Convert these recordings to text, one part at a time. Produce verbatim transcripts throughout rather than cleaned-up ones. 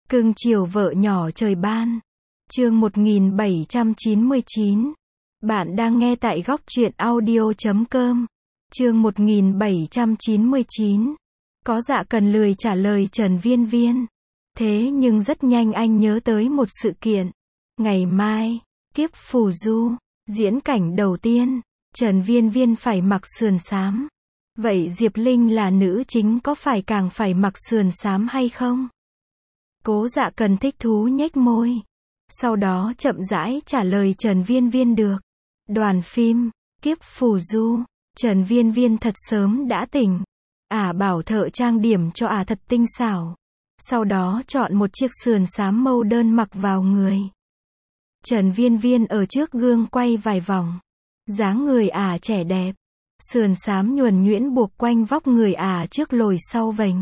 Cưng chiều vợ nhỏ trời ban. Chương một nghìn bảy trăm chín mươi chín. Bạn đang nghe tại góc truyện audio chấm com. Chương một nghìn bảy trăm chín mươi chín. Có dạ cần lười trả lời Trần Viên Viên. Thế nhưng rất nhanh anh nhớ tới một sự kiện. Ngày mai, kiếp phù du, diễn cảnh đầu tiên, Trần Viên Viên phải mặc sườn xám. Vậy Diệp Linh là nữ chính có phải càng phải mặc sườn xám hay không? Cố dạ cần thích thú nhếch môi. Sau đó chậm rãi trả lời Trần Viên Viên được. Đoàn phim, kiếp phù du, Trần Viên Viên thật sớm đã tỉnh. Ả bảo thợ trang điểm cho ả thật tinh xảo. Sau đó chọn một chiếc sườn xám màu đơn mặc vào người. Trần Viên Viên ở trước gương quay vài vòng. Dáng người ả trẻ đẹp. Sườn xám nhuần nhuyễn buộc quanh vóc người ả trước lồi sau vành.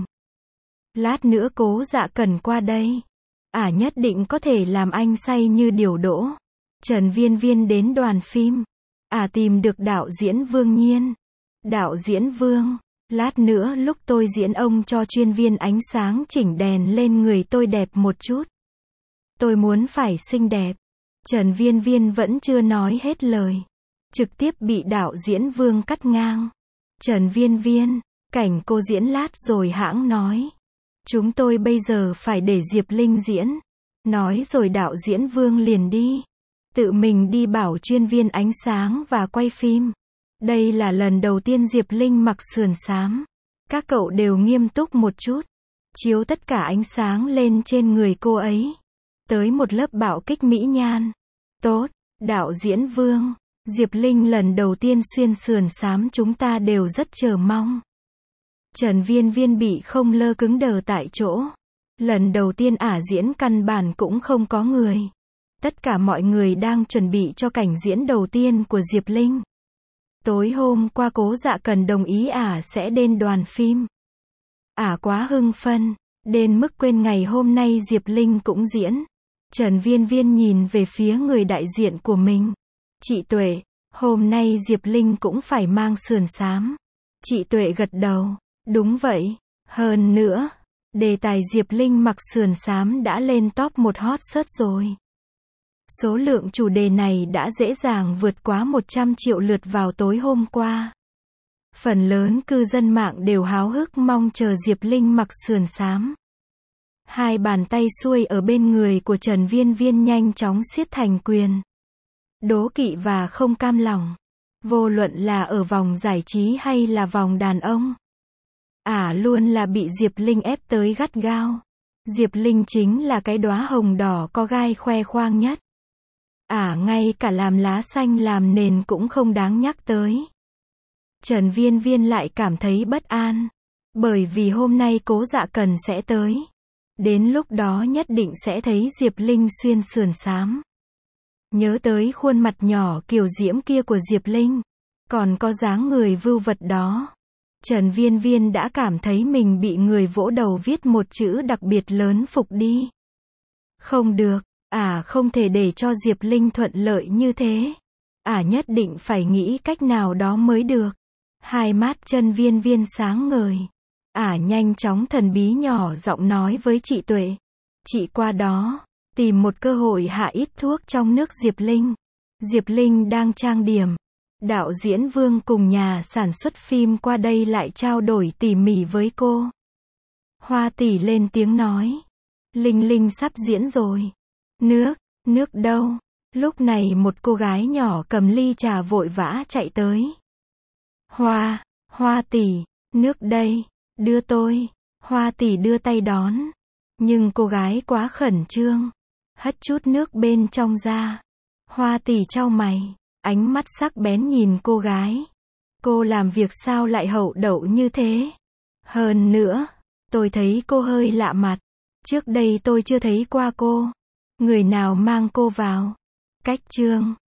Lát nữa Cố dạ cần qua đây. Ả nhất định có thể làm anh say như điều đỗ. Trần Viên Viên đến đoàn phim. Ả tìm được đạo diễn Vương Nhiên. Đạo diễn Vương, lát nữa lúc tôi diễn ông cho chuyên viên ánh sáng chỉnh đèn lên người tôi đẹp một chút. Tôi muốn phải xinh đẹp. Trần Viên Viên vẫn chưa nói hết lời. Trực tiếp bị đạo diễn Vương cắt ngang. Trần Viên Viên, cảnh cô diễn lát rồi hãng nói. Chúng tôi bây giờ phải để Diệp Linh diễn. Nói rồi đạo diễn Vương liền đi. Tự mình đi bảo chuyên viên ánh sáng và quay phim. Đây là lần đầu tiên Diệp Linh mặc sườn xám. Các cậu đều nghiêm túc một chút. Chiếu tất cả ánh sáng lên trên người cô ấy. Tới một lớp bạo kích mỹ nhan. Tốt, đạo diễn Vương. Diệp Linh lần đầu tiên xuyên sườn xám chúng ta đều rất chờ mong. Trần Viên Viên bị không lơ cứng đờ tại chỗ. Lần đầu tiên ả diễn căn bản cũng không có người. Tất cả mọi người đang chuẩn bị cho cảnh diễn đầu tiên của Diệp Linh. Tối hôm qua Cố dạ cần đồng ý ả sẽ đến đoàn phim. Ả quá hưng phân, đến mức quên ngày hôm nay Diệp Linh cũng diễn. Trần Viên Viên nhìn về phía người đại diện của mình. Chị Tuệ, hôm nay Diệp Linh cũng phải mang sườn xám. Chị Tuệ gật đầu. Đúng vậy. Hơn nữa, đề tài Diệp Linh mặc sườn xám đã lên top một hot search rồi. Số lượng chủ đề này đã dễ dàng vượt quá một trăm triệu lượt vào tối hôm qua. Phần lớn cư dân mạng đều háo hức mong chờ Diệp Linh mặc sườn xám. Hai bàn tay xuôi ở bên người của Trần Viên Viên nhanh chóng siết thành quyền. Đố kỵ và không cam lòng. Vô luận là ở vòng giải trí hay là vòng đàn ông. Ả luôn là bị Diệp Linh ép tới gắt gao. Diệp Linh chính là cái đóa hồng đỏ có gai khoe khoang nhất. Ả ngay cả làm lá xanh làm nền cũng không đáng nhắc tới. Trần Viên Viên lại cảm thấy bất an. Bởi vì hôm nay Cố dạ cần sẽ tới. Đến lúc đó nhất định sẽ thấy Diệp Linh xuyên sườn xám. Nhớ tới khuôn mặt nhỏ kiều diễm kia của Diệp Linh. Còn có dáng người vưu vật đó. Trần Viên Viên đã cảm thấy mình bị người vỗ đầu viết một chữ đặc biệt lớn phục đi. Không được, ả không thể để cho Diệp Linh thuận lợi như thế. Ả nhất định phải nghĩ cách nào đó mới được. Hai mắt Trần Viên Viên sáng ngời. Ả nhanh chóng thần bí nhỏ giọng nói với chị Tuệ. Chị qua đó, tìm một cơ hội hạ ít thuốc trong nước Diệp Linh. Diệp Linh đang trang điểm. Đạo diễn Vương cùng nhà sản xuất phim qua đây lại trao đổi tỉ mỉ với cô. Hoa tỷ lên tiếng nói. Linh Linh sắp diễn rồi. Nước, nước đâu? Lúc này một cô gái nhỏ cầm ly trà vội vã chạy tới. Hoa, Hoa tỷ, nước đây, đưa tôi. Hoa tỷ đưa tay đón. Nhưng cô gái quá khẩn trương. Hất chút nước bên trong ra. Hoa tỷ chau mày. Ánh mắt sắc bén nhìn cô gái. Cô làm việc sao lại hậu đậu như thế? Hơn nữa, tôi thấy cô hơi lạ mặt. Trước đây tôi chưa thấy qua cô. Người nào mang cô vào? Cách chương.